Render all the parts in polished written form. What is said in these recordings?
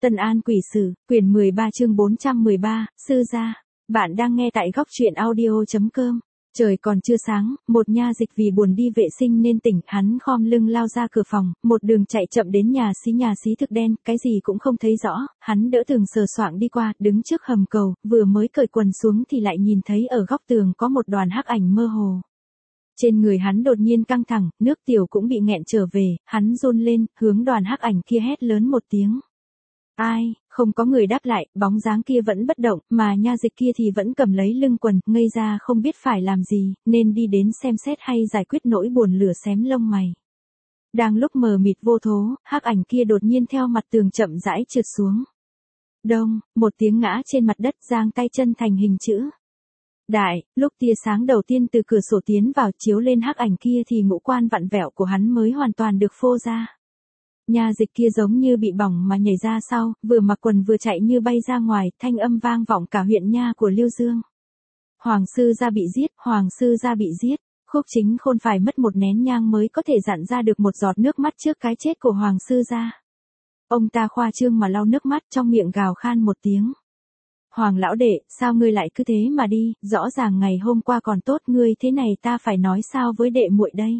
Tân An Quỷ Sử, quyển 13 chương 413, Sư gia. Bạn đang nghe tại góc truyện audio.com. Trời còn chưa sáng, một nha dịch vì buồn đi vệ sinh nên tỉnh, hắn khom lưng lao ra cửa phòng, một đường chạy chậm đến nhà xí thực đen, cái gì cũng không thấy rõ, hắn đỡ tường sờ soạng đi qua, đứng trước hầm cầu, vừa mới cởi quần xuống thì lại nhìn thấy ở góc tường có một đoàn hắc ảnh mơ hồ. Trên người hắn đột nhiên căng thẳng, nước tiểu cũng bị nghẹn trở về, hắn run lên, hướng đoàn hắc ảnh kia hét lớn một tiếng. Ai, không có người đáp lại, bóng dáng kia vẫn bất động, mà nha dịch kia thì vẫn cầm lấy lưng quần, ngây ra không biết phải làm gì, nên đi đến xem xét hay giải quyết nỗi buồn lửa xém lông mày. Đang lúc mờ mịt vô thố, hắc ảnh kia đột nhiên theo mặt tường chậm rãi trượt xuống. Đông, một tiếng ngã trên mặt đất, giang tay chân thành hình chữ đại, lúc tia sáng đầu tiên từ cửa sổ tiến vào chiếu lên hắc ảnh kia thì ngũ quan vặn vẹo của hắn mới hoàn toàn được phô ra. Nha dịch kia giống như bị bỏng mà nhảy ra sau, vừa mặc quần vừa chạy như bay ra ngoài, thanh âm vang vọng cả huyện nha của Liêu Dương. Hoàng sư gia bị giết, hoàng sư gia bị giết. Khúc Chính Khôn phải mất một nén nhang mới có thể dặn ra được một giọt nước mắt trước cái chết của hoàng sư gia. Ông ta khoa trương mà lau nước mắt, trong miệng gào khan một tiếng. Hoàng lão đệ, sao ngươi lại cứ thế mà đi, rõ ràng ngày hôm qua còn tốt, ngươi thế này ta phải nói sao với đệ muội đây.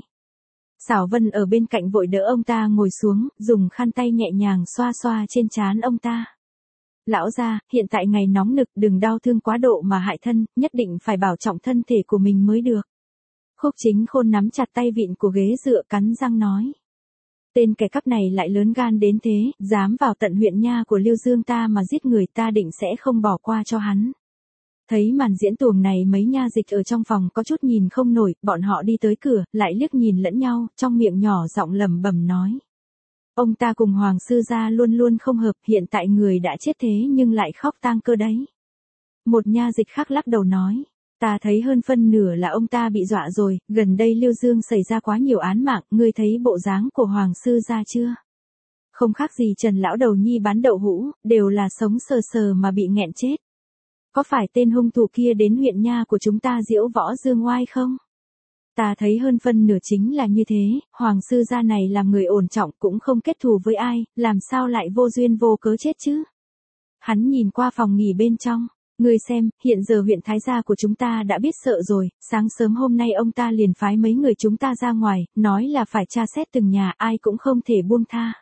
Xảo Vân ở bên cạnh vội đỡ ông ta ngồi xuống, dùng khăn tay nhẹ nhàng xoa xoa trên trán ông ta. Lão gia, hiện tại ngày nóng nực, đừng đau thương quá độ mà hại thân, nhất định phải bảo trọng thân thể của mình mới được. Khúc Chính Khôn nắm chặt tay vịn của ghế dựa, cắn răng nói. Tên kẻ cắp này lại lớn gan đến thế, dám vào tận huyện nha của Liêu Dương ta mà giết người, ta định sẽ không bỏ qua cho hắn. Thấy màn diễn tuồng này, mấy nha dịch ở trong phòng có chút nhìn không nổi, bọn họ đi tới cửa, lại liếc nhìn lẫn nhau, trong miệng nhỏ giọng lẩm bẩm nói. Ông ta cùng hoàng sư gia luôn luôn không hợp, hiện tại người đã chết thế nhưng lại khóc tang cơ đấy. Một nha dịch khác lắc đầu nói. Ta thấy hơn phân nửa là ông ta bị dọa rồi, gần đây Liêu Dương xảy ra quá nhiều án mạng, ngươi thấy bộ dáng của hoàng sư gia chưa? Không khác gì Trần lão đầu nhi bán đậu hũ, đều là sống sờ sờ mà bị nghẹn chết. Có phải tên hung thủ kia đến huyện nha của chúng ta diễu võ dương oai không? Ta thấy hơn phân nửa chính là như thế, hoàng sư gia này làm người ổn trọng cũng không kết thù với ai, làm sao lại vô duyên vô cớ chết chứ? Hắn nhìn qua phòng nghỉ bên trong. Ngươi xem, hiện giờ huyện Thái Gia của chúng ta đã biết sợ rồi, sáng sớm hôm nay ông ta liền phái mấy người chúng ta ra ngoài, nói là phải tra xét từng nhà, ai cũng không thể buông tha.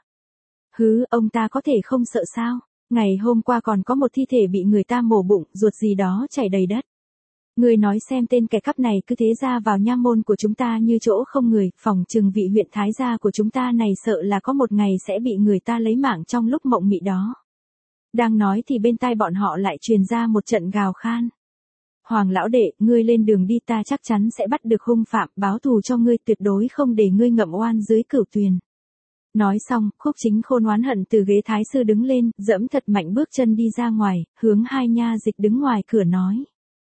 Hứ, ông ta có thể không sợ sao? Ngày hôm qua còn có một thi thể bị người ta mổ bụng, ruột gì đó chảy đầy đất. Ngươi nói xem, tên kẻ cắp này cứ thế ra vào nha môn của chúng ta như chỗ không người, phòng trừng vị huyện Thái Gia của chúng ta này sợ là có một ngày sẽ bị người ta lấy mạng trong lúc mộng mị đó. Đang nói thì bên tai bọn họ lại truyền ra một trận gào khan. Hoàng lão đệ, ngươi lên đường đi, ta chắc chắn sẽ bắt được hung phạm, báo thù cho ngươi, tuyệt đối không để ngươi ngậm oan dưới cửu tuyền. Nói xong, Khúc Chính Khôn oán hận từ ghế thái sư đứng lên, dẫm thật mạnh bước chân đi ra ngoài, hướng hai nha dịch đứng ngoài cửa nói.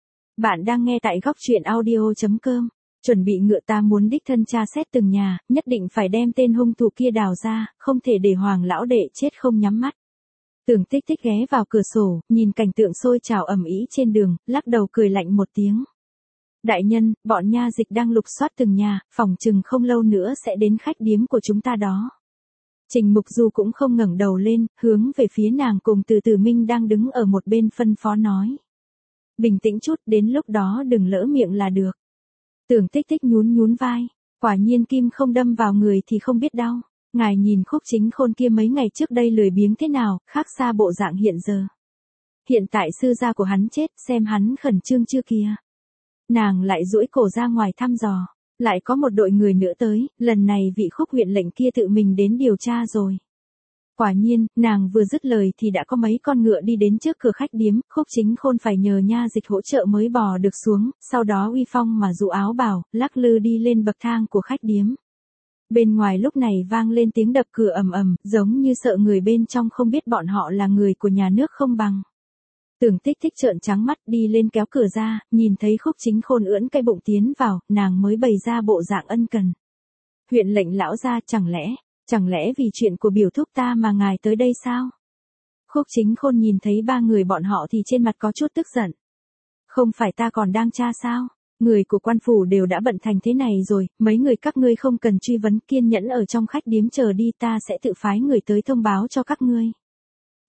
Bạn đang nghe tại góc truyện audio.com. Chuẩn bị ngựa, ta muốn đích thân tra xét từng nhà, nhất định phải đem tên hung thủ kia đào ra, không thể để hoàng lão đệ chết không nhắm mắt. Tưởng Tích Tích ghé vào cửa sổ, nhìn cảnh tượng sôi trào ầm ĩ trên đường, lắc đầu cười lạnh một tiếng. Đại nhân, bọn nha dịch đang lục soát từng nhà, phòng chừng không lâu nữa sẽ đến khách điếm của chúng ta đó. Trình Mục Du cũng không ngẩng đầu lên, hướng về phía nàng cùng Từ Từ Minh đang đứng ở một bên phân phó nói. Bình tĩnh chút, đến lúc đó đừng lỡ miệng là được. Tưởng Tích Tích nhún vai, quả nhiên kim không đâm vào người thì không biết đau. Ngài nhìn Khúc Chính Khôn kia mấy ngày trước đây lười biếng thế nào, khác xa bộ dạng hiện giờ. Hiện tại sư gia của hắn chết, xem hắn khẩn trương chưa kìa. Nàng lại duỗi cổ ra ngoài thăm dò, lại có một đội người nữa tới, lần này vị Khúc huyện lệnh kia tự mình đến điều tra rồi. Quả nhiên, nàng vừa dứt lời thì đã có mấy con ngựa đi đến trước cửa khách điếm, Khúc Chính Khôn phải nhờ nha dịch hỗ trợ mới bò được xuống, sau đó uy phong mà dụ áo bào, lắc lư đi lên bậc thang của khách điếm. Bên ngoài lúc này vang lên tiếng đập cửa ầm ầm, giống như sợ người bên trong không biết bọn họ là người của nhà nước không bằng. Tưởng Tích Tích trợn trắng mắt đi lên kéo cửa ra, nhìn thấy Khúc Chính Khôn ưỡn cái bụng tiến vào, nàng mới bày ra bộ dạng ân cần. Huyện lệnh lão gia, chẳng lẽ vì chuyện của biểu thúc ta mà ngài tới đây sao? Khúc Chính Khôn nhìn thấy ba người bọn họ thì trên mặt có chút tức giận. Không phải ta còn đang tra sao? Người của quan phủ đều đã bận thành thế này rồi, mấy người các ngươi không cần truy vấn, kiên nhẫn ở trong khách điếm chờ đi, ta sẽ tự phái người tới thông báo cho các ngươi.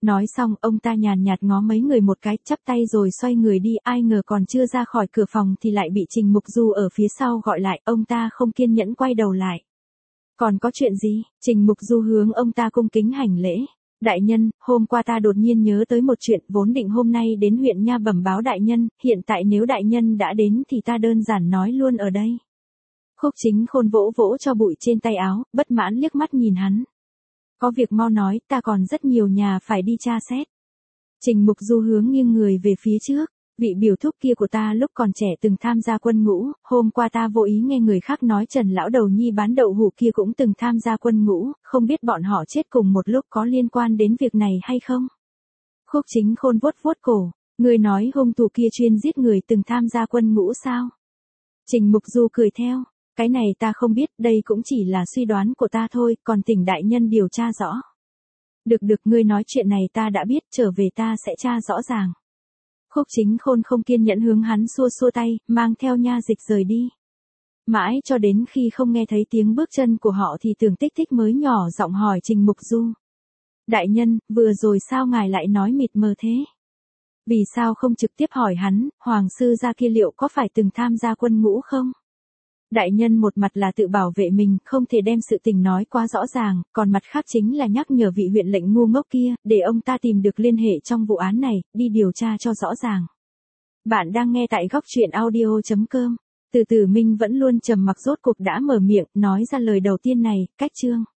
Nói xong, ông ta nhàn nhạt ngó mấy người một cái, chắp tay rồi xoay người đi, ai ngờ còn chưa ra khỏi cửa phòng thì lại bị Trình Mục Du ở phía sau gọi lại, ông ta không kiên nhẫn quay đầu lại. Còn có chuyện gì? Trình Mục Du hướng ông ta cung kính hành lễ. Đại nhân, hôm qua ta đột nhiên nhớ tới một chuyện, vốn định hôm nay đến huyện nha bẩm báo đại nhân, hiện tại nếu đại nhân đã đến thì ta đơn giản nói luôn ở đây. Khúc Chính Khôn vỗ vỗ cho bụi trên tay áo, bất mãn liếc mắt nhìn hắn. Có việc mau nói, ta còn rất nhiều nhà phải đi tra xét. Trình Mục Du hướng nghiêng người về phía trước. Vị biểu thúc kia của ta lúc còn trẻ từng tham gia quân ngũ, hôm qua ta vô ý nghe người khác nói Trần lão đầu nhi bán đậu hũ kia cũng từng tham gia quân ngũ, không biết bọn họ chết cùng một lúc có liên quan đến việc này hay không? Khúc Chính Khôn vuốt vuốt cổ, người nói hung thủ kia chuyên giết người từng tham gia quân ngũ sao? Trình Mục Du cười theo, cái này ta không biết, đây cũng chỉ là suy đoán của ta thôi, còn thỉnh đại nhân điều tra rõ. Được, ngươi nói chuyện này ta đã biết, trở về ta sẽ tra rõ ràng. Khúc Chính Khôn không kiên nhẫn hướng hắn xua xua tay, mang theo nha dịch rời đi. Mãi cho đến khi không nghe thấy tiếng bước chân của họ thì Tưởng Tích Tích mới nhỏ giọng hỏi Trình Mục Du. Đại nhân, vừa rồi sao ngài lại nói mịt mờ thế? Vì sao không trực tiếp hỏi hắn, hoàng sư gia kia liệu có phải từng tham gia quân ngũ không? Đại nhân một mặt là tự bảo vệ mình, không thể đem sự tình nói quá rõ ràng, còn mặt khác chính là nhắc nhở vị huyện lệnh ngu ngốc kia, để ông ta tìm được liên hệ trong vụ án này, đi điều tra cho rõ ràng. Bạn đang nghe tại góc truyện audio.com. Từ Từ Minh vẫn luôn trầm mặc rốt cục đã mở miệng, nói ra lời đầu tiên này, cách chương.